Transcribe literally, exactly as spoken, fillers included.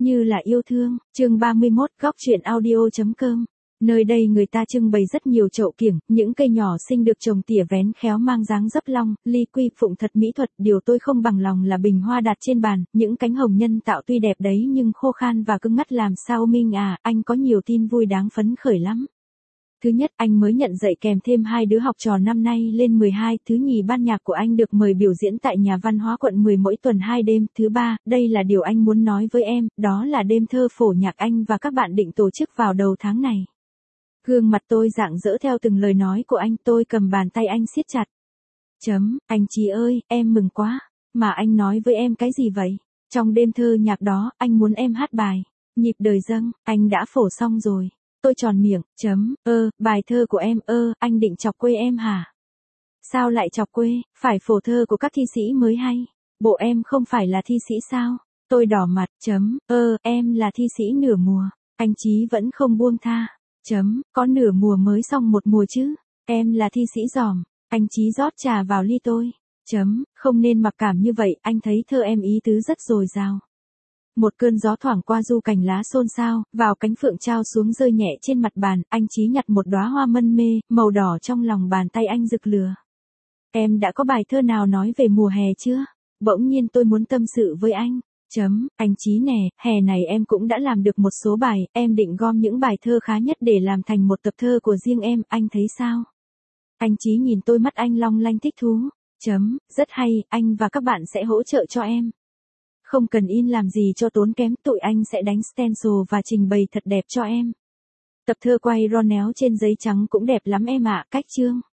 Như là yêu thương, chương ba mươi mốt, góc truyện audio.com. Nơi đây người ta trưng bày rất nhiều chậu kiểng, những cây nhỏ xinh được trồng tỉa vén khéo mang dáng dấp long, ly quy phụng thật mỹ thuật. Điều tôi không bằng lòng là bình hoa đặt trên bàn, những cánh hồng nhân tạo tuy đẹp đấy nhưng khô khan và cứng ngắt làm sao Minh à, anh có nhiều tin vui đáng phấn khởi lắm. Thứ nhất, anh mới nhận dạy kèm thêm hai đứa học trò năm nay lên mười hai. Thứ nhì, ban nhạc của anh được mời biểu diễn tại nhà văn hóa quận mười mỗi tuần hai đêm. Thứ ba, đây là điều anh muốn nói với em, đó là đêm thơ phổ nhạc anh và các bạn định tổ chức vào đầu tháng này. Gương mặt tôi rạng rỡ theo từng lời nói của anh, tôi cầm bàn tay anh siết chặt. Chấm, anh Chí ơi, em mừng quá. Mà anh nói với em cái gì vậy? Trong đêm thơ nhạc đó, anh muốn em hát bài Nhịp đời dâng, anh đã phổ xong rồi. Tôi tròn miệng, chấm, ơ, bài thơ của em, ơ, anh định chọc quê em hả? Sao lại chọc quê, phải phổ thơ của các thi sĩ mới hay. Bộ em không phải là thi sĩ sao? Tôi đỏ mặt, chấm, ơ, em là thi sĩ nửa mùa. Anh Chí vẫn không buông tha. Chấm, có nửa mùa mới xong một mùa chứ. Em là thi sĩ giòm. Anh Chí rót trà vào ly tôi. Chấm, không nên mặc cảm như vậy, anh thấy thơ em ý tứ rất dồi dào. Một cơn gió thoảng qua du cành lá xôn xao, vào cánh phượng trao xuống rơi nhẹ trên mặt bàn, anh Chí nhặt một đóa hoa mân mê, màu đỏ trong lòng bàn tay anh rực lửa. Em đã có bài thơ nào nói về mùa hè chưa? Bỗng nhiên tôi muốn tâm sự với anh. Chấm, anh Chí nè, hè này em cũng đã làm được một số bài, em định gom những bài thơ khá nhất để làm thành một tập thơ của riêng em, anh thấy sao? Anh Chí nhìn tôi, mắt anh long lanh thích thú. Chấm, rất hay, anh và các bạn sẽ hỗ trợ cho em. Không cần in làm gì cho tốn kém, tụi anh sẽ đánh stencil và trình bày thật đẹp cho em. Tập thơ quay ron néo trên giấy trắng cũng đẹp lắm em ạ, cách chương.